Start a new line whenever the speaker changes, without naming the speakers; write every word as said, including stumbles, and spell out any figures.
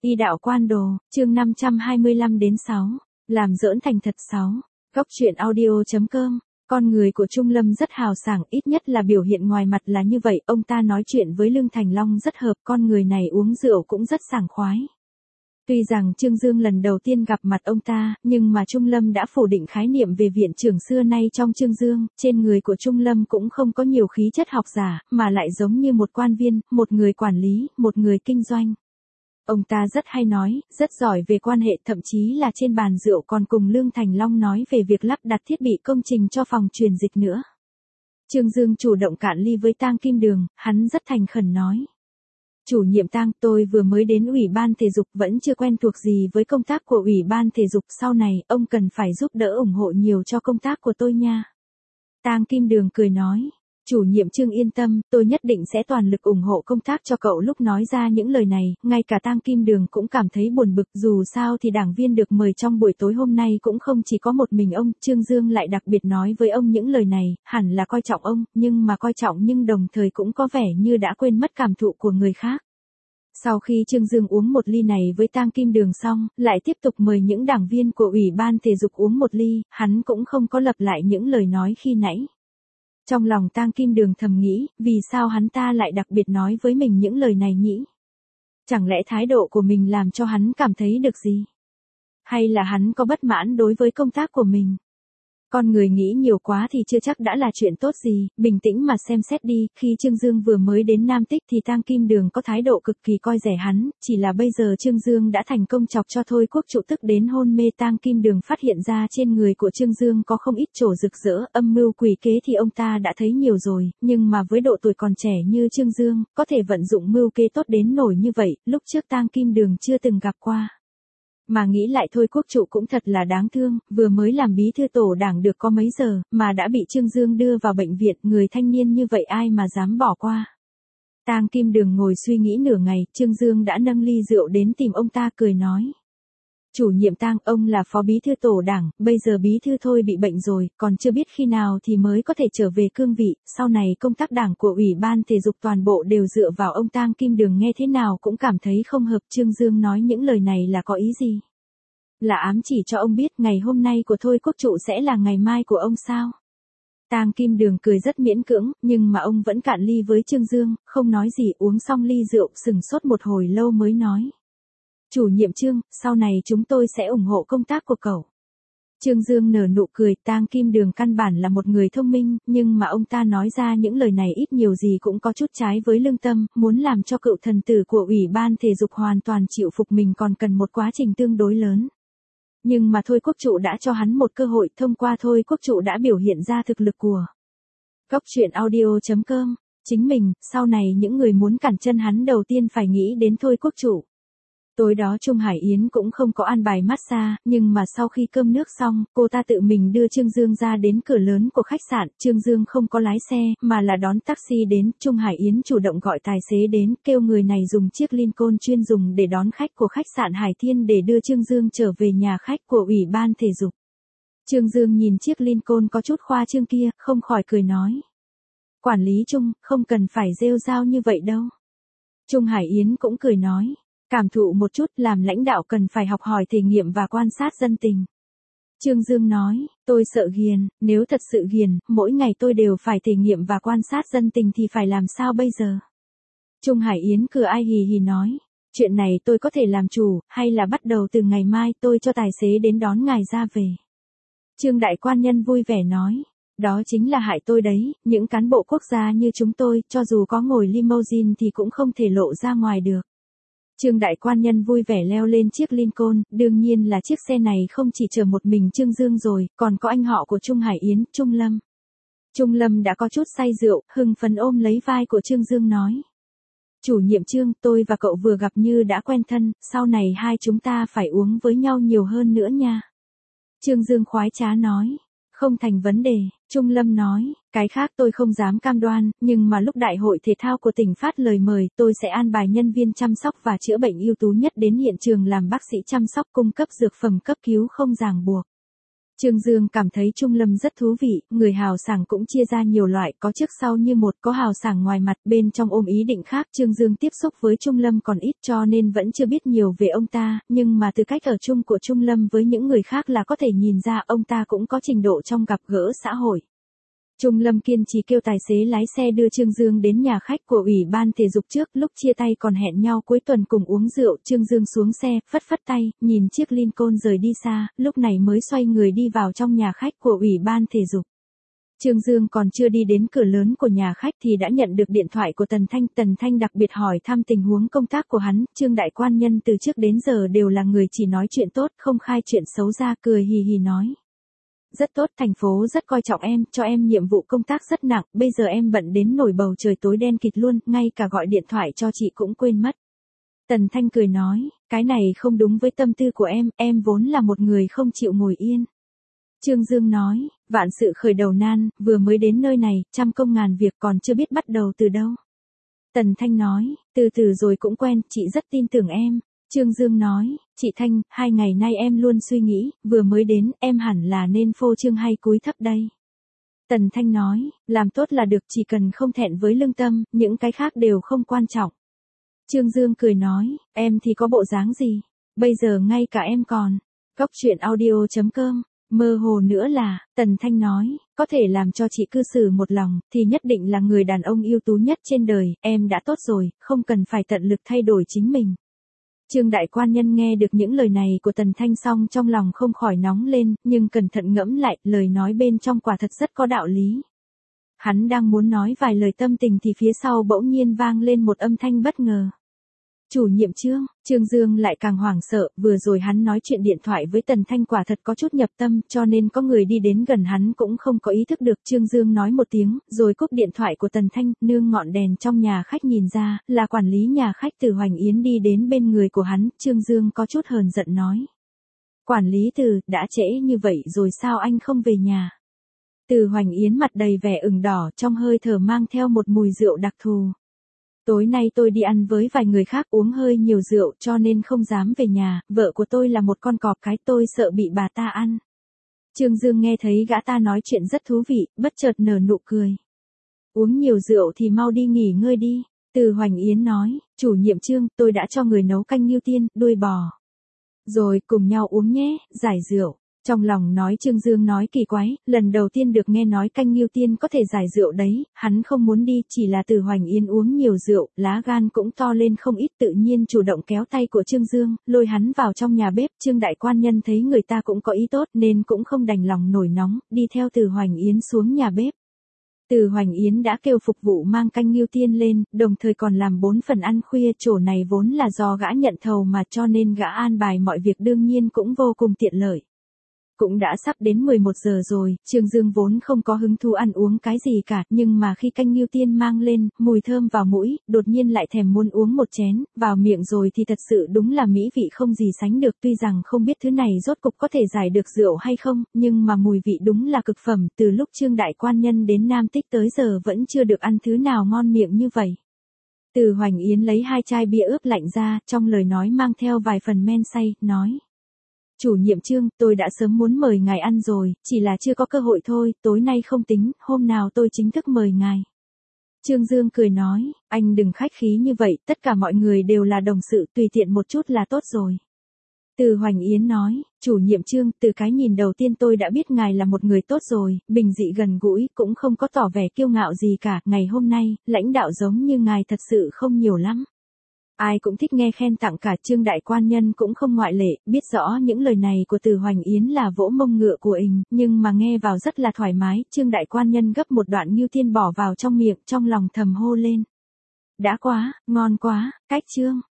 Y đạo quan đồ, chương năm trăm hai mươi lăm đến sáu. Làm giỡn thành thật sáu. Góc truyện audio.com. Con người của Trung Lâm rất hào sảng, ít nhất là biểu hiện ngoài mặt là như vậy. Ông ta nói chuyện với Lương Thành Long rất hợp, con người này uống rượu cũng rất sảng khoái. Tuy rằng Trương Dương lần đầu tiên gặp mặt ông ta, nhưng mà Trung Lâm đã phủ định khái niệm về viện trưởng xưa nay trong Trương Dương, trên người của Trung Lâm cũng không có nhiều khí chất học giả, mà lại giống như một quan viên, một người quản lý, một người kinh doanh. Ông ta rất hay nói, rất giỏi về quan hệ, thậm chí là trên bàn rượu còn cùng Lương Thành Long nói về việc lắp đặt thiết bị công trình cho phòng truyền dịch nữa. Trương Dương chủ động cạn ly với Tang Kim Đường, hắn rất thành khẩn nói. Chủ nhiệm Tang, tôi vừa mới đến Ủy ban Thể dục, vẫn chưa quen thuộc gì với công tác của Ủy ban Thể dục, sau này, ông cần phải giúp đỡ ủng hộ nhiều cho công tác của tôi nha. Tang Kim Đường cười nói. Chủ nhiệm Trương yên tâm, tôi nhất định sẽ toàn lực ủng hộ công tác cho cậu. Lúc nói ra những lời này, ngay cả Tang Kim Đường cũng cảm thấy buồn bực, dù sao thì đảng viên được mời trong buổi tối hôm nay cũng không chỉ có một mình ông. Trương Dương lại đặc biệt nói với ông những lời này, hẳn là coi trọng ông, nhưng mà coi trọng nhưng đồng thời cũng có vẻ như đã quên mất cảm thụ của người khác. Sau khi Trương Dương uống một ly này với Tang Kim Đường xong, lại tiếp tục mời những đảng viên của Ủy ban Thể dục uống một ly, hắn cũng không có lặp lại những lời nói khi nãy. Trong lòng Tang Kim Đường thầm nghĩ, vì sao hắn ta lại đặc biệt nói với mình những lời này nhỉ? Chẳng lẽ thái độ của mình làm cho hắn cảm thấy được gì? Hay là hắn có bất mãn đối với công tác của mình? Con người nghĩ nhiều quá thì chưa chắc đã là chuyện tốt gì, bình tĩnh mà xem xét đi, khi Trương Dương vừa mới đến Nam Tích thì Tang Kim Đường có thái độ cực kỳ coi rẻ hắn, chỉ là bây giờ Trương Dương đã thành công chọc cho Thôi Quốc Trụ tức đến hôn mê. Tang Kim Đường phát hiện ra trên người của Trương Dương có không ít chỗ rực rỡ, âm mưu quỷ kế thì ông ta đã thấy nhiều rồi, nhưng mà với độ tuổi còn trẻ như Trương Dương, có thể vận dụng mưu kế tốt đến nổi như vậy, lúc trước Tang Kim Đường chưa từng gặp qua. Mà nghĩ lại Thôi Quốc Trụ cũng thật là đáng thương, vừa mới làm bí thư tổ đảng được có mấy giờ, mà đã bị Trương Dương đưa vào bệnh viện, người thanh niên như vậy ai mà dám bỏ qua. Tang Kim Đường ngồi suy nghĩ nửa ngày, Trương Dương đã nâng ly rượu đến tìm ông ta cười nói. Chủ nhiệm Tang, ông là phó bí thư tổ đảng, bây giờ bí thư Thôi bị bệnh rồi, còn chưa biết khi nào thì mới có thể trở về cương vị, sau này công tác đảng của Ủy ban Thể dục toàn bộ đều dựa vào ông. Tang Kim Đường nghe thế nào cũng cảm thấy không hợp. Trương Dương nói những lời này là có ý gì? Là ám chỉ cho ông biết ngày hôm nay của Thôi Quốc Trụ sẽ là ngày mai của ông sao? Tang Kim Đường cười rất miễn cưỡng, nhưng mà ông vẫn cạn ly với Trương Dương, không nói gì, uống xong ly rượu, sừng sốt một hồi lâu mới nói. Chủ nhiệm Trương, sau này chúng tôi sẽ ủng hộ công tác của cậu. Trương Dương nở nụ cười. Tang Kim Đường căn bản là một người thông minh, nhưng mà ông ta nói ra những lời này ít nhiều gì cũng có chút trái với lương tâm, muốn làm cho cựu thần tử của Ủy ban Thể dục hoàn toàn chịu phục mình còn cần một quá trình tương đối lớn. Nhưng mà Thôi Quốc Trụ đã cho hắn một cơ hội, thông qua Thôi Quốc Trụ đã biểu hiện ra thực lực của Góc truyện audio.com. Chính mình, sau này những người muốn cản chân hắn đầu tiên phải nghĩ đến Thôi Quốc Trụ. Tối đó Trung Hải Yến cũng không có an bài massage, nhưng mà sau khi cơm nước xong, cô ta tự mình đưa Trương Dương ra đến cửa lớn của khách sạn. Trương Dương không có lái xe, mà là đón taxi đến. Trung Hải Yến chủ động gọi tài xế đến, kêu người này dùng chiếc Lincoln chuyên dùng để đón khách của khách sạn Hải Thiên để đưa Trương Dương trở về nhà khách của Ủy ban Thể dục. Trương Dương nhìn chiếc Lincoln có chút khoa trương kia, không khỏi cười nói. Quản lý Trung, không cần phải rêu rao như vậy đâu. Trung Hải Yến cũng cười nói. Cảm thụ một chút, làm lãnh đạo cần phải học hỏi thể nghiệm và quan sát dân tình. Trương Dương nói, tôi sợ ghiền, nếu thật sự ghiền, mỗi ngày tôi đều phải thể nghiệm và quan sát dân tình thì phải làm sao bây giờ? Trung Hải Yến cười ai hì hì nói, chuyện này tôi có thể làm chủ, hay là bắt đầu từ ngày mai tôi cho tài xế đến đón ngài ra về. Trương Đại Quan Nhân vui vẻ nói, đó chính là hại tôi đấy, những cán bộ quốc gia như chúng tôi, cho dù có ngồi limousine thì cũng không thể lộ ra ngoài được. Trương Đại Quan Nhân vui vẻ leo lên chiếc Lincoln, đương nhiên là chiếc xe này không chỉ chở một mình Trương Dương rồi, còn có anh họ của Trung Hải Yến, Trung Lâm. Trung Lâm đã có chút say rượu, hưng phấn ôm lấy vai của Trương Dương nói. Chủ nhiệm Trương, tôi và cậu vừa gặp như đã quen thân, sau này hai chúng ta phải uống với nhau nhiều hơn nữa nha. Trương Dương khoái trá nói. Không thành vấn đề, Trung Lâm nói, cái khác tôi không dám cam đoan, nhưng mà lúc đại hội thể thao của tỉnh phát lời mời, tôi sẽ an bài nhân viên chăm sóc và chữa bệnh ưu tú nhất đến hiện trường làm bác sĩ chăm sóc cung cấp dược phẩm cấp cứu không ràng buộc. Trương Dương cảm thấy Trung Lâm rất thú vị, người hào sảng cũng chia ra nhiều loại, có trước sau như một, có hào sảng ngoài mặt, bên trong ôm ý định khác. Trương Dương tiếp xúc với Trung Lâm còn ít cho nên vẫn chưa biết nhiều về ông ta, nhưng mà từ cách ở chung của Trung Lâm với những người khác là có thể nhìn ra ông ta cũng có trình độ trong gặp gỡ xã hội. Trung Lâm kiên trì kêu tài xế lái xe đưa Trương Dương đến nhà khách của Ủy ban thể dục trước, lúc chia tay còn hẹn nhau cuối tuần cùng uống rượu. Trương Dương xuống xe, phất phất tay, nhìn chiếc Lincoln rời đi xa, lúc này mới xoay người đi vào trong nhà khách của Ủy ban thể dục. Trương Dương còn chưa đi đến cửa lớn của nhà khách thì đã nhận được điện thoại của Tần Thanh. Tần Thanh đặc biệt hỏi thăm tình huống công tác của hắn. Trương đại quan nhân từ trước đến giờ đều là người chỉ nói chuyện tốt, không khai chuyện xấu ra, cười hì hì nói. Rất tốt, thành phố rất coi trọng em, cho em nhiệm vụ công tác rất nặng, bây giờ em bận đến nổi bầu trời tối đen kịt luôn, ngay cả gọi điện thoại cho chị cũng quên mất. Tần Thanh cười nói, cái này không đúng với tâm tư của em, em vốn là một người không chịu ngồi yên. Trương Dương nói, vạn sự khởi đầu nan, vừa mới đến nơi này, trăm công ngàn việc còn chưa biết bắt đầu từ đâu. Tần Thanh nói, từ từ rồi cũng quen, chị rất tin tưởng em. Trương Dương nói, chị Thanh, hai ngày nay em luôn suy nghĩ, vừa mới đến, em hẳn là nên phô trương hay cúi thấp đây. Tần Thanh nói, làm tốt là được, chỉ cần không thẹn với lương tâm, những cái khác đều không quan trọng. Trương Dương cười nói, em thì có bộ dáng gì, bây giờ ngay cả em còn. Cốc truyện audio chấm com, mơ hồ nữa là, Tần Thanh nói, có thể làm cho chị cư xử một lòng, thì nhất định là người đàn ông ưu tú nhất trên đời, em đã tốt rồi, không cần phải tận lực thay đổi chính mình. Trương đại quan nhân nghe được những lời này của Tần Thanh xong trong lòng không khỏi nóng lên, nhưng cẩn thận ngẫm lại, lời nói bên trong quả thật rất có đạo lý. Hắn đang muốn nói vài lời tâm tình thì phía sau bỗng nhiên vang lên một âm thanh bất ngờ. Chủ nhiệm Trương, Trương Dương lại càng hoảng sợ, vừa rồi hắn nói chuyện điện thoại với Tần Thanh quả thật có chút nhập tâm, cho nên có người đi đến gần hắn cũng không có ý thức được. Trương Dương nói một tiếng, rồi cúp điện thoại của Tần Thanh, nương ngọn đèn trong nhà khách nhìn ra, là quản lý nhà khách Từ Hoành Yến đi đến bên người của hắn. Trương Dương có chút hờn giận nói. Quản lý Từ, đã trễ như vậy rồi sao anh không về nhà? Từ Hoành Yến mặt đầy vẻ ửng đỏ, trong hơi thở mang theo một mùi rượu đặc thù. Tối nay tôi đi ăn với vài người khác, uống hơi nhiều rượu cho nên không dám về nhà, vợ của tôi là một con cọp cái, tôi sợ bị bà ta ăn. Trương Dương nghe thấy gã ta nói chuyện rất thú vị, bất chợt nở nụ cười. Uống nhiều rượu thì mau đi nghỉ ngơi đi. Từ Hoành Yến nói, chủ nhiệm Trương, tôi đã cho người nấu canh ngưu tiên, đuôi bò. Rồi cùng nhau uống nhé, giải rượu. Trong lòng nói Trương Dương nói kỳ quái, lần đầu tiên được nghe nói canh ngưu tiên có thể giải rượu đấy, hắn không muốn đi, chỉ là Từ Hoành Yến uống nhiều rượu, lá gan cũng to lên không ít, tự nhiên chủ động kéo tay của Trương Dương, lôi hắn vào trong nhà bếp. Trương đại quan nhân thấy người ta cũng có ý tốt nên cũng không đành lòng nổi nóng, đi theo Từ Hoành Yến xuống nhà bếp. Từ Hoành Yến đã kêu phục vụ mang canh ngưu tiên lên, đồng thời còn làm bốn phần ăn khuya, chỗ này vốn là do gã nhận thầu mà cho nên gã an bài mọi việc đương nhiên cũng vô cùng tiện lợi. Cũng đã sắp đến mười một giờ rồi, Trương Dương vốn không có hứng thú ăn uống cái gì cả, nhưng mà khi canh ngưu tiên mang lên, mùi thơm vào mũi, đột nhiên lại thèm muốn uống một chén, vào miệng rồi thì thật sự đúng là mỹ vị không gì sánh được. Tuy rằng không biết thứ này rốt cục có thể giải được rượu hay không, nhưng mà mùi vị đúng là cực phẩm, từ lúc Trương đại quan nhân đến Nam Tích tới giờ vẫn chưa được ăn thứ nào ngon miệng như vậy. Từ Hoành Yến lấy hai chai bia ướp lạnh ra, trong lời nói mang theo vài phần men say, nói. Chủ nhiệm Trương, tôi đã sớm muốn mời ngài ăn rồi, chỉ là chưa có cơ hội thôi, tối nay không tính, hôm nào tôi chính thức mời ngài. Trương Dương cười nói, anh đừng khách khí như vậy, tất cả mọi người đều là đồng sự, tùy tiện một chút là tốt rồi. Từ Hoành Yến nói, chủ nhiệm Trương, từ cái nhìn đầu tiên tôi đã biết ngài là một người tốt rồi, bình dị gần gũi, cũng không có tỏ vẻ kiêu ngạo gì cả, ngày hôm nay, lãnh đạo giống như ngài thật sự không nhiều lắm. Ai cũng thích nghe khen tặng cả, Trương đại quan nhân cũng không ngoại lệ, biết rõ những lời này của Từ Hoành Yến là vỗ mông ngựa của ình, nhưng mà nghe vào rất là thoải mái. Trương đại quan nhân gấp một đoạn ngưu tiên bỏ vào trong miệng, trong lòng thầm hô lên. Đã quá, ngon quá, cách Trương.